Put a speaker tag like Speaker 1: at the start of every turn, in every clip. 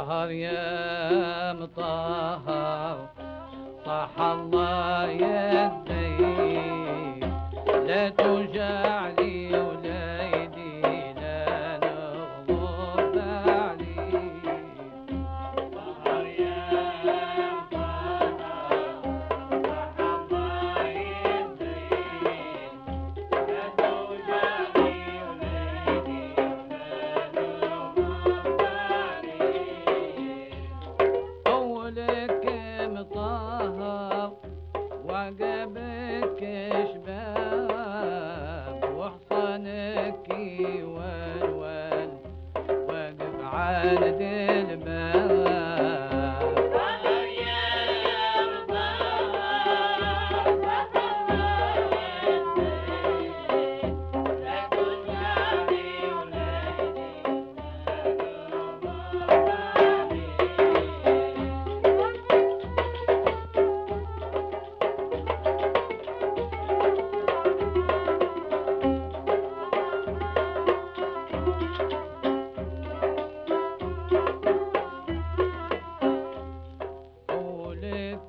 Speaker 1: طهر يا مطهر صح الله يديك لا توجع لي وليدي لا نغضب عليك طهر يا مطهر صح الله يديك لا توجع لي وليدي لا نغضب عليك أولك مطهر وعقبك شباب وحصانك يولول واقف عند الباب طهر يا مطهر صح الله يديك لا توجع لي وليدي لا نغضب عليك قولك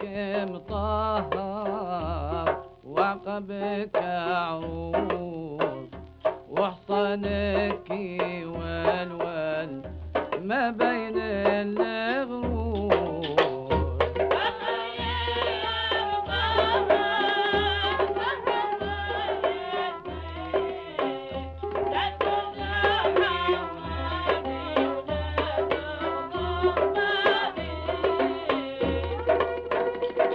Speaker 1: مطهر وعقبك عروس وحصانك يولول ما بين الغروس طهر يا مطهر صح الله يديك لا توجع لي وليدي ولا تغضب عليك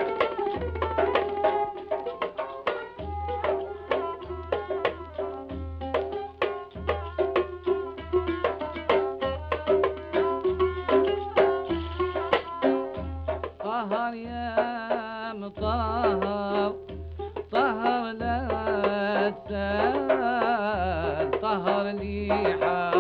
Speaker 1: طهر يا مطهر طهر لا تسال طهر لي حال